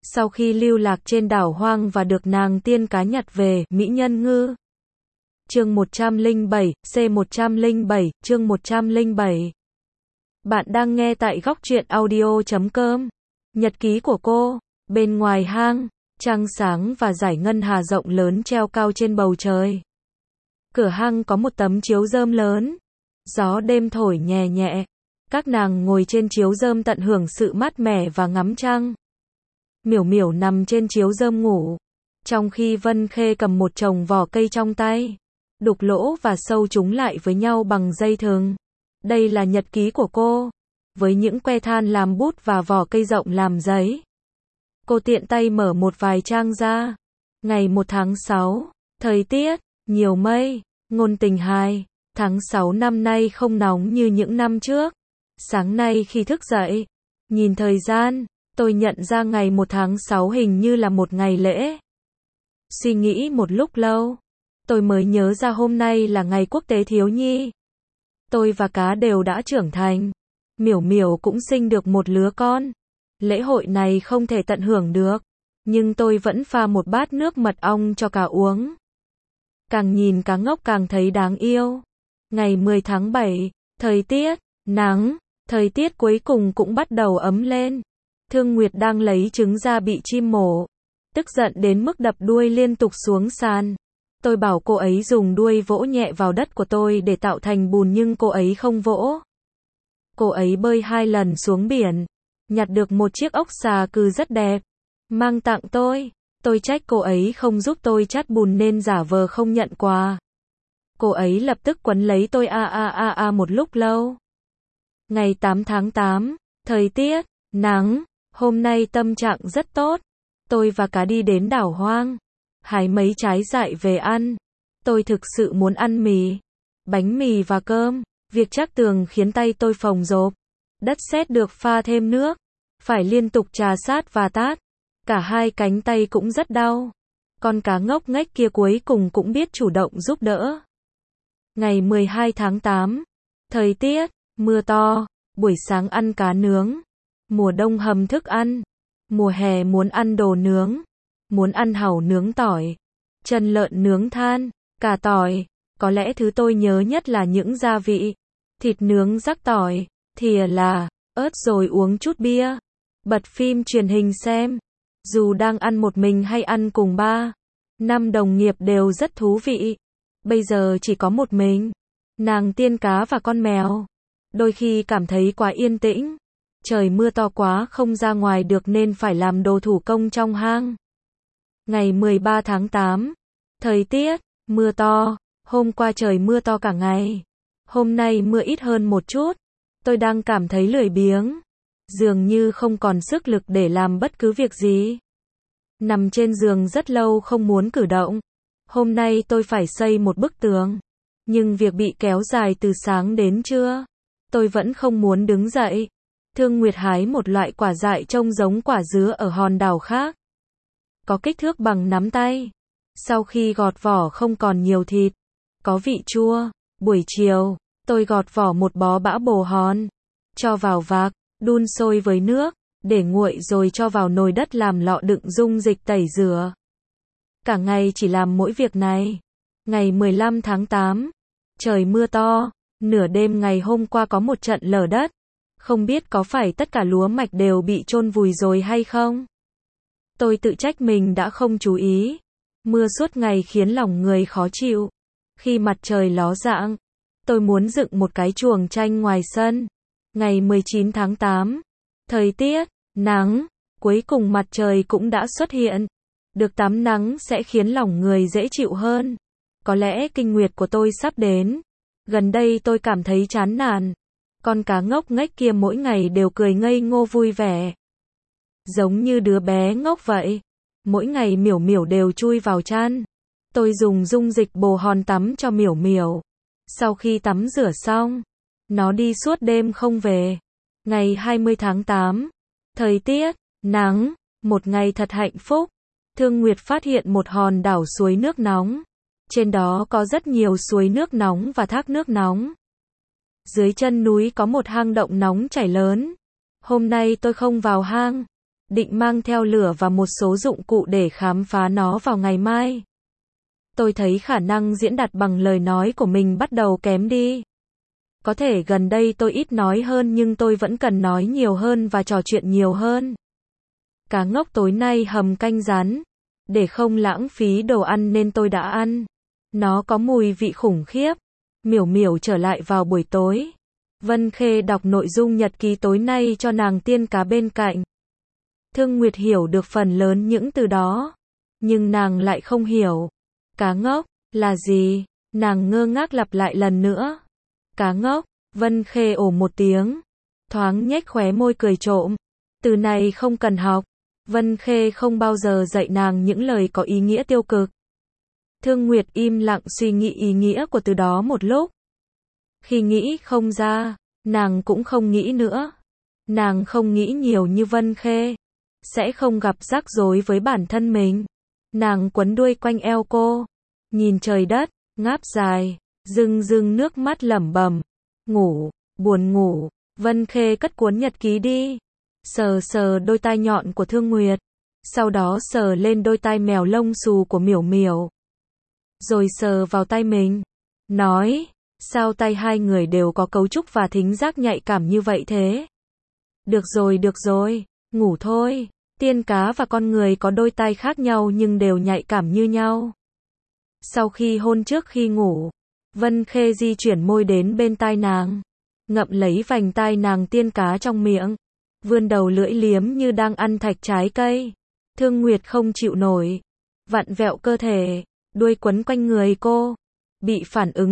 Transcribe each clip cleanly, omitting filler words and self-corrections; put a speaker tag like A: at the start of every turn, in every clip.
A: Sau khi lưu lạc trên đảo hoang và được nàng tiên cá nhặt về, Mỹ Nhân Ngư. Chương 107, C107, chương 107. Bạn đang nghe tại góc truyện audio.com. Nhật ký của cô. Bên ngoài hang, trăng sáng và dải ngân hà rộng lớn treo cao trên bầu trời. Cửa hang có một tấm chiếu rơm lớn. Gió đêm thổi nhẹ nhẹ. Các nàng ngồi trên chiếu rơm tận hưởng sự mát mẻ và ngắm trăng. Miểu Miểu nằm trên chiếu rơm ngủ, trong khi Vân Khê cầm một chồng vỏ cây trong tay, đục lỗ và sâu chúng lại với nhau bằng dây thừng. Đây là nhật ký của cô, với những que than làm bút và vỏ cây rộng làm giấy. Cô tiện tay mở một vài trang ra. Ngày 1 tháng 6, thời tiết, nhiều mây, ngôn tình hài. Tháng 6 năm nay không nóng như những năm trước. Sáng nay khi thức dậy, nhìn thời gian, tôi nhận ra ngày 1 tháng 6 hình như là một ngày lễ. Suy nghĩ một lúc lâu, tôi mới nhớ ra hôm nay là ngày quốc tế thiếu nhi. Tôi và Cá đều đã trưởng thành. Miểu Miểu cũng sinh được một lứa con. Lễ hội này không thể tận hưởng được, nhưng tôi vẫn pha một bát nước mật ong cho Cá uống. Càng nhìn Cá ngốc càng thấy đáng yêu. Ngày 10 tháng 7, thời tiết, nắng, thời tiết cuối cùng cũng bắt đầu ấm lên. Thương Nguyệt đang lấy trứng ra bị chim mổ, tức giận đến mức đập đuôi liên tục xuống sàn. Tôi bảo cô ấy dùng đuôi vỗ nhẹ vào đất của tôi để tạo thành bùn nhưng cô ấy không vỗ. Cô ấy bơi 2 lần xuống biển, nhặt được một chiếc ốc xà cừ rất đẹp, mang tặng tôi. Tôi trách cô ấy không giúp tôi chát bùn nên giả vờ không nhận quà. Cô ấy lập tức quấn lấy tôi một lúc lâu. Ngày 8 tháng 8, thời tiết, nắng, hôm nay tâm trạng rất tốt. Tôi và Cá đi đến đảo hoang, hái mấy trái dại về ăn. Tôi thực sự muốn ăn mì, bánh mì và cơm. Việc trắc tường khiến tay tôi phồng rộp. Đất sét được pha thêm nước, phải liên tục trà sát và tát. Cả hai cánh tay cũng rất đau. Con cá ngốc nghếch kia cuối cùng cũng biết chủ động giúp đỡ. Ngày 12 tháng 8, thời tiết, mưa to, buổi sáng ăn cá nướng. Mùa đông hầm thức ăn. Mùa hè muốn ăn đồ nướng. Muốn ăn hàu nướng tỏi, chân lợn nướng than, cà tỏi. Có lẽ thứ tôi nhớ nhất là những gia vị. Thịt nướng rắc tỏi, thìa là ớt rồi uống chút bia. Bật phim truyền hình xem. Dù đang ăn một mình hay ăn cùng 3, 5 đồng nghiệp đều rất thú vị. Bây giờ chỉ có một mình, nàng tiên cá và con mèo. Đôi khi cảm thấy quá yên tĩnh. Trời mưa to quá không ra ngoài được nên phải làm đồ thủ công trong hang. Ngày 13 tháng 8, thời tiết, mưa to. Hôm qua trời mưa to cả ngày. Hôm nay mưa ít hơn một chút. Tôi đang cảm thấy lười biếng. Dường như không còn sức lực để làm bất cứ việc gì. Nằm trên giường rất lâu không muốn cử động. Hôm nay tôi phải xây một bức tường. Nhưng việc bị kéo dài từ sáng đến trưa. Tôi vẫn không muốn đứng dậy. Thương Nguyệt hái một loại quả dại trông giống quả dứa ở hòn đảo khác. Có kích thước bằng nắm tay. Sau khi gọt vỏ không còn nhiều thịt. Có vị chua. Buổi chiều, tôi gọt vỏ một bó bã bồ hòn. Cho vào vạc, đun sôi với nước, để nguội rồi cho vào nồi đất làm lọ đựng dung dịch tẩy rửa. Cả ngày chỉ làm mỗi việc này. Ngày 15 tháng 8, trời mưa to. Nửa đêm ngày hôm qua có một trận lở đất. Không biết có phải tất cả lúa mạch đều bị chôn vùi rồi hay không? Tôi tự trách mình đã không chú ý. Mưa suốt ngày khiến lòng người khó chịu. Khi mặt trời ló dạng, tôi muốn dựng một cái chuồng tranh ngoài sân. Ngày 19 tháng 8, thời tiết, nắng, cuối cùng mặt trời cũng đã xuất hiện. Được tắm nắng sẽ khiến lòng người dễ chịu hơn. Có lẽ kinh nguyệt của tôi sắp đến. Gần đây tôi cảm thấy chán nản. Con cá ngốc nghếch kia mỗi ngày đều cười ngây ngô vui vẻ. Giống như đứa bé ngốc vậy. Mỗi ngày Miểu Miểu đều chui vào chăn. Tôi dùng dung dịch bồ hòn tắm cho Miểu Miểu. Sau khi tắm rửa xong, nó đi suốt đêm không về. Ngày 20 tháng 8, thời tiết, nắng, một ngày thật hạnh phúc. Thương Nguyệt phát hiện một hòn đảo suối nước nóng. Trên đó có rất nhiều suối nước nóng và thác nước nóng. Dưới chân núi có một hang động nóng chảy lớn. Hôm nay tôi không vào hang. định mang theo lửa và một số dụng cụ để khám phá nó vào ngày mai. Tôi thấy khả năng diễn đạt bằng lời nói của mình bắt đầu kém đi. Có thể gần đây tôi ít nói hơn nhưng tôi vẫn cần nói nhiều hơn và trò chuyện nhiều hơn. Cá ngốc tối nay hầm canh rán. Để không lãng phí đồ ăn nên tôi đã ăn. Nó có mùi vị khủng khiếp. Miểu Miểu trở lại vào buổi tối. Vân Khê đọc nội dung nhật ký tối nay cho nàng tiên cá bên cạnh. Thương Nguyệt hiểu được phần lớn những từ đó. Nhưng nàng lại không hiểu. Cá ngốc, là gì? Nàng ngơ ngác lặp lại lần nữa. Cá ngốc, Vân Khê ồ một tiếng. Thoáng nhếch khóe môi cười trộm. Từ này không cần học. Vân Khê không bao giờ dạy nàng những lời có ý nghĩa tiêu cực. Thương Nguyệt im lặng suy nghĩ ý nghĩa của từ đó một lúc. Khi nghĩ không ra, nàng cũng không nghĩ nữa. Nàng không nghĩ nhiều như Vân Khê. Sẽ không gặp rắc rối với bản thân mình. Nàng quấn đuôi quanh eo cô. Nhìn trời đất, ngáp dài, rưng rưng nước mắt lẩm bẩm. Ngủ, buồn ngủ. Vân Khê cất cuốn nhật ký đi. Sờ sờ đôi tai nhọn của Thương Nguyệt. Sau đó sờ lên đôi tai mèo lông xù của Miểu Miểu. Rồi sờ vào tay mình. Nói, sao tay hai người đều có cấu trúc và thính giác nhạy cảm như vậy thế? Được rồi, ngủ thôi. Tiên cá và con người có đôi tai khác nhau nhưng đều nhạy cảm như nhau. Sau khi hôn trước khi ngủ, Vân Khê di chuyển môi đến bên tai nàng. Ngậm lấy vành tai nàng tiên cá trong miệng. Vươn đầu lưỡi liếm như đang ăn thạch trái cây. Thương Nguyệt không chịu nổi. Vặn vẹo cơ thể. Đuôi quấn quanh người cô. Bị phản ứng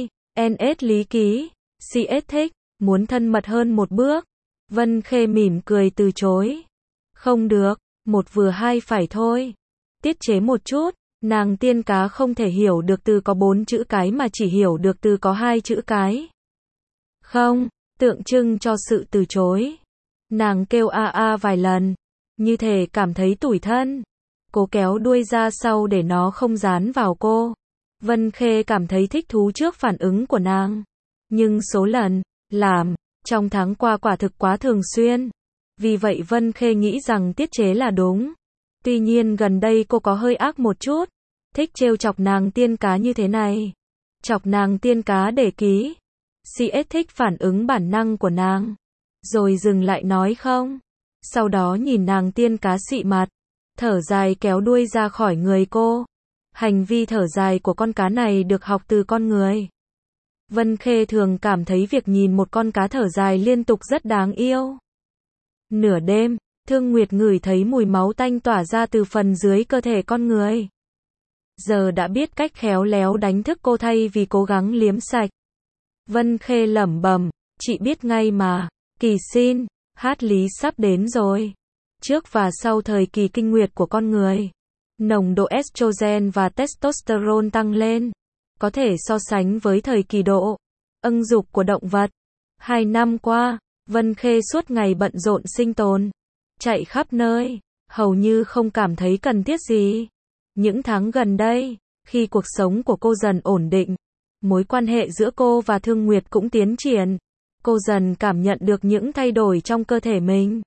A: CNS lý ký. CS thích. Muốn thân mật hơn một bước. Vân Khê mỉm cười từ chối. Không được. Một vừa hai phải thôi. Tiết chế một chút. Nàng tiên cá không thể hiểu được từ có 4 chữ cái mà chỉ hiểu được từ có 2 chữ cái. Không. Tượng trưng cho sự từ chối. Nàng kêu a a vài lần. Như thể cảm thấy tủi thân. Cố kéo đuôi ra sau để nó không dán vào cô. Vân Khê cảm thấy thích thú trước phản ứng của nàng. Nhưng số lần làm trong tháng qua quả thực quá thường xuyên. Vì vậy Vân Khê nghĩ rằng tiết chế là đúng. Tuy nhiên gần đây cô có hơi ác một chút. Thích trêu chọc nàng tiên cá như thế này. Chọc nàng tiên cá để ký. CS thích phản ứng bản năng của nàng. Rồi dừng lại nói không. Sau đó nhìn nàng tiên cá xị mặt. Thở dài kéo đuôi ra khỏi người cô. Hành vi thở dài của con cá này được học từ con người. Vân Khê thường cảm thấy việc nhìn một con cá thở dài liên tục rất đáng yêu. Nửa đêm, Thương Nguyệt ngửi thấy mùi máu tanh tỏa ra từ phần dưới cơ thể con người. Giờ đã biết cách khéo léo đánh thức cô thay vì cố gắng liếm sạch. Vân Khê lẩm bẩm, chị biết ngay mà. Kỳ xin, hát lý sắp đến rồi. Trước và sau thời kỳ kinh nguyệt của con người, nồng độ estrogen và testosterone tăng lên. Có thể so sánh với thời kỳ độ âng dục của động vật. 2 năm qua, Vân Khê suốt ngày bận rộn sinh tồn. Chạy khắp nơi, hầu như không cảm thấy cần thiết gì. Những tháng gần đây, khi cuộc sống của cô dần ổn định, mối quan hệ giữa cô và Thương Nguyệt cũng tiến triển. Cô dần cảm nhận được những thay đổi trong cơ thể mình.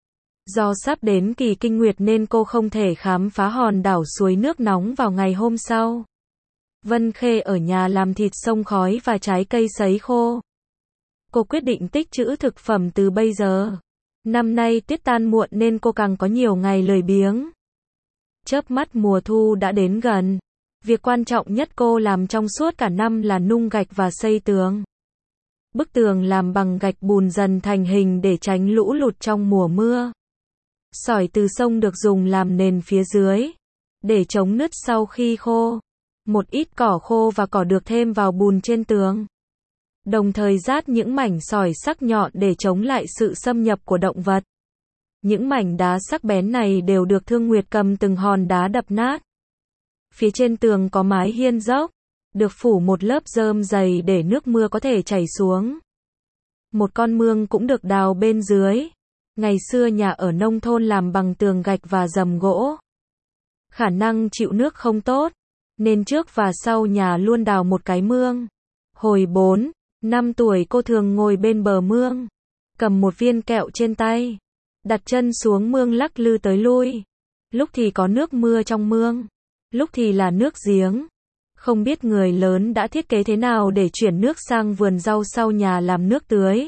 A: Do sắp đến kỳ kinh nguyệt nên cô không thể khám phá hòn đảo suối nước nóng vào ngày hôm sau. Vân Khê ở nhà làm thịt xông khói và trái cây sấy khô. Cô quyết định tích trữ thực phẩm từ bây giờ. Năm nay tiết tan muộn nên cô càng có nhiều ngày lười biếng. Chớp mắt mùa thu đã đến gần. Việc quan trọng nhất cô làm trong suốt cả năm là nung gạch và xây tường. Bức tường làm bằng gạch bùn dần thành hình để tránh lũ lụt trong mùa mưa. Sỏi từ sông được dùng làm nền phía dưới, để chống nứt sau khi khô. Một ít cỏ khô và cỏ được thêm vào bùn trên tường. Đồng thời rát những mảnh sỏi sắc nhọn để chống lại sự xâm nhập của động vật. Những mảnh đá sắc bén này đều được Thương Nguyệt cầm từng hòn đá đập nát. Phía trên tường có mái hiên dốc, được phủ một lớp rơm dày để nước mưa có thể chảy xuống. Một con mương cũng được đào bên dưới. Ngày xưa nhà ở nông thôn làm bằng tường gạch và rầm gỗ. Khả năng chịu nước không tốt, nên trước và sau nhà luôn đào một cái mương. Hồi 4, 5 tuổi cô thường ngồi bên bờ mương, cầm một viên kẹo trên tay. Đặt chân xuống mương lắc lư tới lui. Lúc thì có nước mưa trong mương, lúc thì là nước giếng. Không biết người lớn đã thiết kế thế nào để chuyển nước sang vườn rau sau nhà làm nước tưới.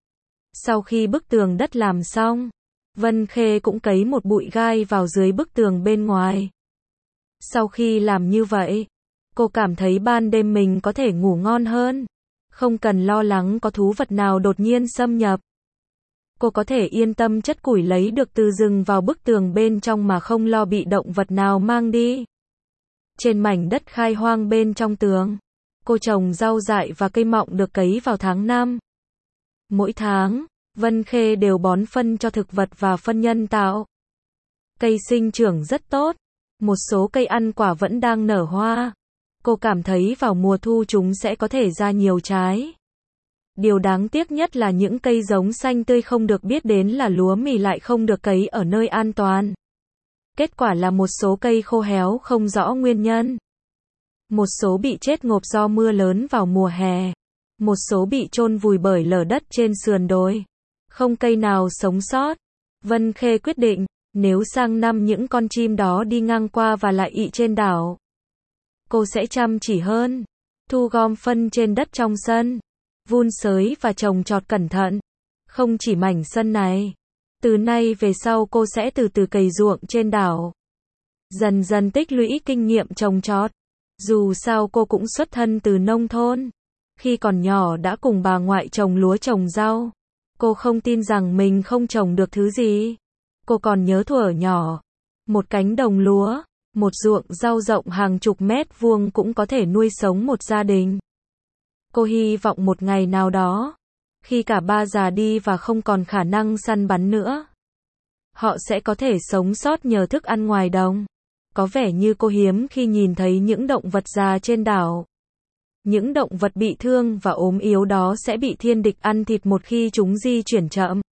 A: Sau khi bức tường đất làm xong, Vân Khê cũng cấy một bụi gai vào dưới bức tường bên ngoài. Sau khi làm như vậy, cô cảm thấy ban đêm mình có thể ngủ ngon hơn, không cần lo lắng có thú vật nào đột nhiên xâm nhập. Cô có thể yên tâm chất củi lấy được từ rừng vào bức tường bên trong mà không lo bị động vật nào mang đi. Trên mảnh đất khai hoang bên trong tường, cô trồng rau dại và cây mọng được cấy vào tháng 5. Mỗi tháng, Vân Khê đều bón phân cho thực vật và phân nhân tạo. Cây sinh trưởng rất tốt, một số cây ăn quả vẫn đang nở hoa. Cô cảm thấy vào mùa thu chúng sẽ có thể ra nhiều trái. Điều đáng tiếc nhất là những cây giống xanh tươi không được biết đến là lúa mì lại không được cấy ở nơi an toàn. Kết quả là một số cây khô héo không rõ nguyên nhân. Một số bị chết ngộp do mưa lớn vào mùa hè. Một số bị chôn vùi bởi lở đất trên sườn đồi. Không cây nào sống sót. Vân Khê quyết định, nếu sang năm những con chim đó đi ngang qua và lại ị trên đảo, cô sẽ chăm chỉ hơn, thu gom phân trên đất trong sân, vun sới và trồng trọt cẩn thận. Không chỉ mảnh sân này, từ nay về sau cô sẽ từ từ cày ruộng trên đảo, dần dần tích lũy kinh nghiệm trồng trọt. Dù sao cô cũng xuất thân từ nông thôn, khi còn nhỏ đã cùng bà ngoại trồng lúa trồng rau. Cô không tin rằng mình không trồng được thứ gì. Cô còn nhớ thuở nhỏ, một cánh đồng lúa, một ruộng rau rộng hàng chục mét vuông cũng có thể nuôi sống một gia đình. Cô hy vọng một ngày nào đó, khi cả ba già đi và không còn khả năng săn bắn nữa, họ sẽ có thể sống sót nhờ thức ăn ngoài đồng. Có vẻ như cô hiếm khi nhìn thấy những động vật già trên đảo. Những động vật bị thương và ốm yếu đó sẽ bị thiên địch ăn thịt một khi chúng di chuyển chậm.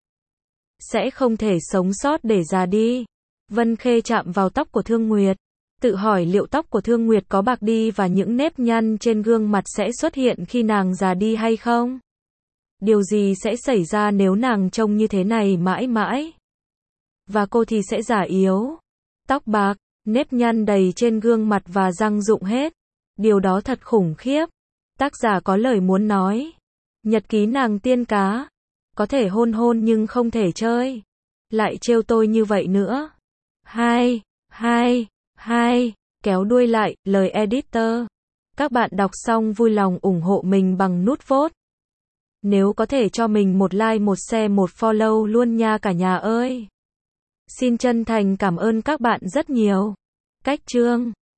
A: Sẽ không thể sống sót để già đi. Vân Khê chạm vào tóc của Thương Nguyệt. Tự hỏi liệu tóc của Thương Nguyệt có bạc đi và những nếp nhăn trên gương mặt sẽ xuất hiện khi nàng già đi hay không? Điều gì sẽ xảy ra nếu nàng trông như thế này mãi mãi? Và cô thì sẽ già yếu. Tóc bạc, nếp nhăn đầy trên gương mặt và răng rụng hết. Điều đó thật khủng khiếp. Tác giả có lời muốn nói. Nhật ký nàng tiên cá. Có thể hôn hôn nhưng không thể chơi. Lại trêu tôi như vậy nữa. 2, kéo đuôi lại, lời editor. Các bạn đọc xong vui lòng ủng hộ mình bằng nút vote. Nếu có thể cho mình một like, một share, một follow luôn nha cả nhà ơi. Xin chân thành cảm ơn các bạn rất nhiều. Cách chương